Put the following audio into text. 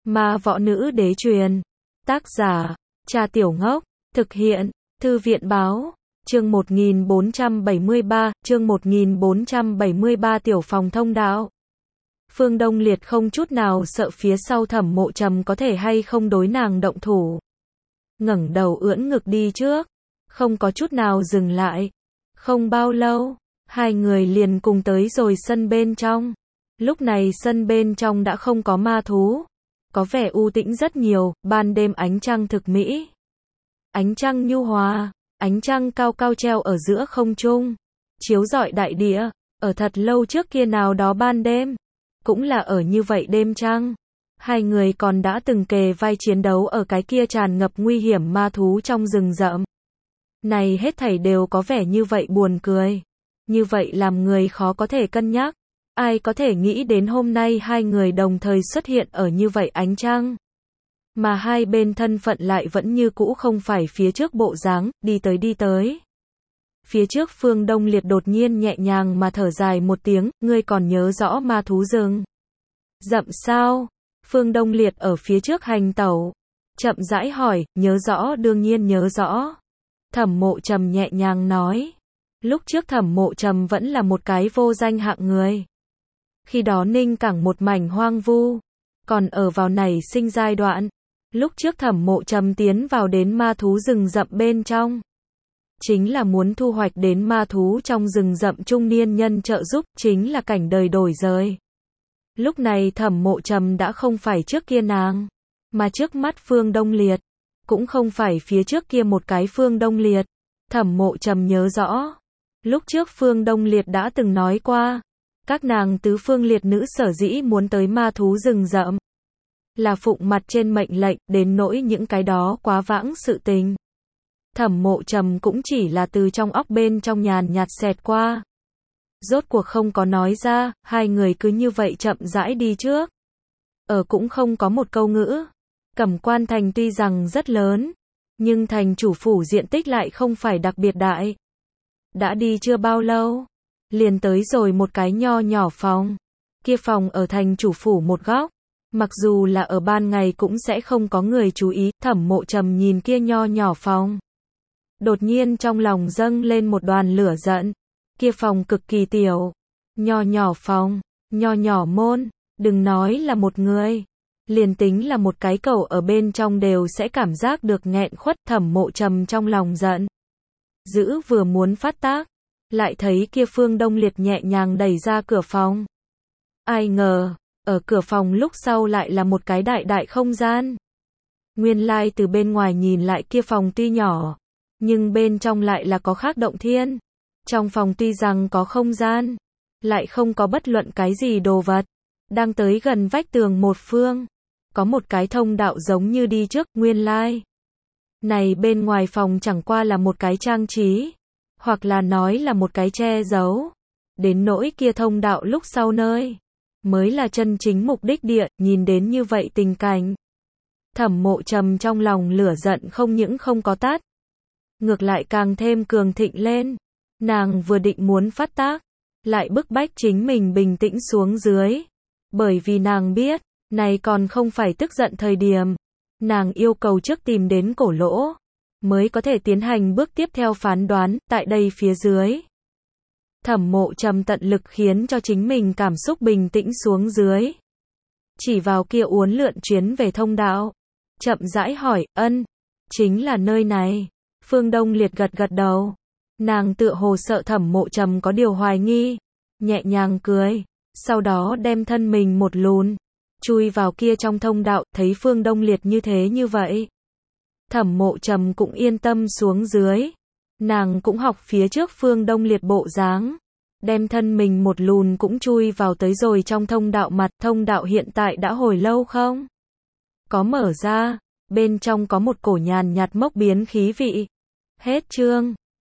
Ma võ nữ đế truyền. Tác giả, Trà Tiểu Ngốc. Thực hiện, Thư viện báo. Chương 1473, Tiểu phòng thông đạo. Phương Đông Liệt không chút nào sợ phía sau Thẩm Mộ Trầm có thể hay không đối nàng động thủ. Ngẩng đầu ưỡn ngực đi trước, không có chút nào dừng lại. Không bao lâu, hai người liền cùng tới rồi sân bên trong. Lúc này sân bên trong đã không có ma thú, có vẻ u tĩnh rất nhiều, ban đêm ánh trăng thực mỹ. Ánh trăng nhu hòa, ánh trăng cao cao treo ở giữa không trung, chiếu rọi đại địa. Ở thật lâu trước kia nào đó ban đêm, cũng là ở như vậy đêm trăng, hai người còn đã từng kề vai chiến đấu ở cái kia tràn ngập nguy hiểm ma thú trong rừng rậm. Này hết thảy đều có vẻ như vậy buồn cười, như vậy làm người khó có thể cân nhắc. Ai có thể nghĩ đến hôm nay hai người đồng thời xuất hiện ở như vậy ánh trăng, mà hai bên thân phận lại vẫn như cũ không phải phía trước bộ dáng, đi tới. Phía trước Phương Đông Liệt đột nhiên nhẹ nhàng mà thở dài một tiếng, ngươi còn nhớ rõ ma thú rừng rậm sao? Phương Đông Liệt ở phía trước hành tẩu, chậm rãi hỏi, nhớ rõ, đương nhiên nhớ rõ. Thẩm Mộ Trầm nhẹ nhàng nói. Lúc trước Thẩm Mộ Trầm vẫn là một cái vô danh hạng người. Khi đó Ninh Cảng một mảnh hoang vu, còn ở vào nảy sinh giai đoạn. Lúc trước Thẩm Mộ Trầm tiến vào đến ma thú rừng rậm bên trong, chính là muốn thu hoạch đến ma thú trong rừng rậm trung niên nhân trợ giúp, chính là cảnh đời đổi rời. Lúc này Thẩm Mộ Trầm đã không phải trước kia nàng, mà trước mắt Phương Đông Liệt, cũng không phải phía trước kia một cái Phương Đông Liệt. Thẩm Mộ Trầm nhớ rõ, lúc trước Phương Đông Liệt đã từng nói qua, các nàng tứ phương liệt nữ sở dĩ muốn tới ma thú rừng rậm, là phụng mặt trên mệnh lệnh, đến nỗi những cái đó quá vãng sự tình. Thẩm Mộ Trầm cũng chỉ là từ trong óc bên trong nhàn nhạt xẹt qua. Rốt cuộc không có nói ra, hai người cứ như vậy chậm rãi đi trước. Cũng không có một câu ngữ. Cẩm Quan thành tuy rằng rất lớn, nhưng thành chủ phủ diện tích lại không phải đặc biệt đại. Đã đi chưa bao lâu, liền tới rồi một cái nho nhỏ phòng. Kia phòng ở thành chủ phủ một góc. Mặc dù là ở ban ngày cũng sẽ không có người chú ý. Thẩm Mộ Trầm nhìn kia nho nhỏ phòng, đột nhiên trong lòng dâng lên một đoàn lửa giận. Kia phòng cực kỳ tiểu, nho nhỏ phòng, nho nhỏ môn, đừng nói là một người, liền tính là một cái cẩu ở bên trong đều sẽ cảm giác được nghẹn khuất. Thẩm Mộ Trầm trong lòng giận dữ vừa muốn phát tác, lại thấy kia Phương Đông Liệt nhẹ nhàng đẩy ra cửa phòng. Ai ngờ, ở cửa phòng lúc sau lại là một cái đại không gian. Nguyên lai từ bên ngoài nhìn lại kia phòng tuy nhỏ, nhưng bên trong lại là có khác động thiên. Trong phòng tuy rằng có không gian, lại không có bất luận cái gì đồ vật. Đang tới gần vách tường một phương, có một cái thông đạo giống như đi trước. Nguyên lai này bên ngoài phòng chẳng qua là một cái trang trí, hoặc là nói là một cái che giấu. Đến nỗi kia thông đạo lúc sau nơi, mới là chân chính mục đích địa. Nhìn đến như vậy tình cảnh, Thẩm Mộ Trầm trong lòng lửa giận không những không có tắt, ngược lại càng thêm cường thịnh lên. Nàng vừa định muốn phát tác, lại bức bách chính mình bình tĩnh xuống dưới. Bởi vì nàng biết, này còn không phải tức giận thời điểm. Nàng yêu cầu trước tìm đến cổ lỗ, mới có thể tiến hành bước tiếp theo phán đoán. Tại đây phía dưới, Thẩm Mộ Trầm tận lực khiến cho chính mình cảm xúc bình tĩnh xuống dưới. Chỉ vào kia uốn lượn chuyến về thông đạo, chậm rãi hỏi, chính là nơi này. Phương Đông Liệt gật gật đầu. Nàng tựa hồ sợ Thẩm Mộ Trầm có điều hoài nghi, nhẹ nhàng cười, sau đó đem thân mình một lùn, chui vào kia trong thông đạo. Thấy Phương Đông Liệt như thế như vậy, Thẩm Mộ Trầm cũng yên tâm xuống dưới. Nàng cũng học phía trước Phương Đông Liệt bộ dáng, đem thân mình một lùn cũng chui vào tới rồi trong thông đạo mặt. Thông đạo hiện tại đã hồi lâu không có mở ra, bên trong có một cổ nhàn nhạt mốc biến khí vị. Hết chương.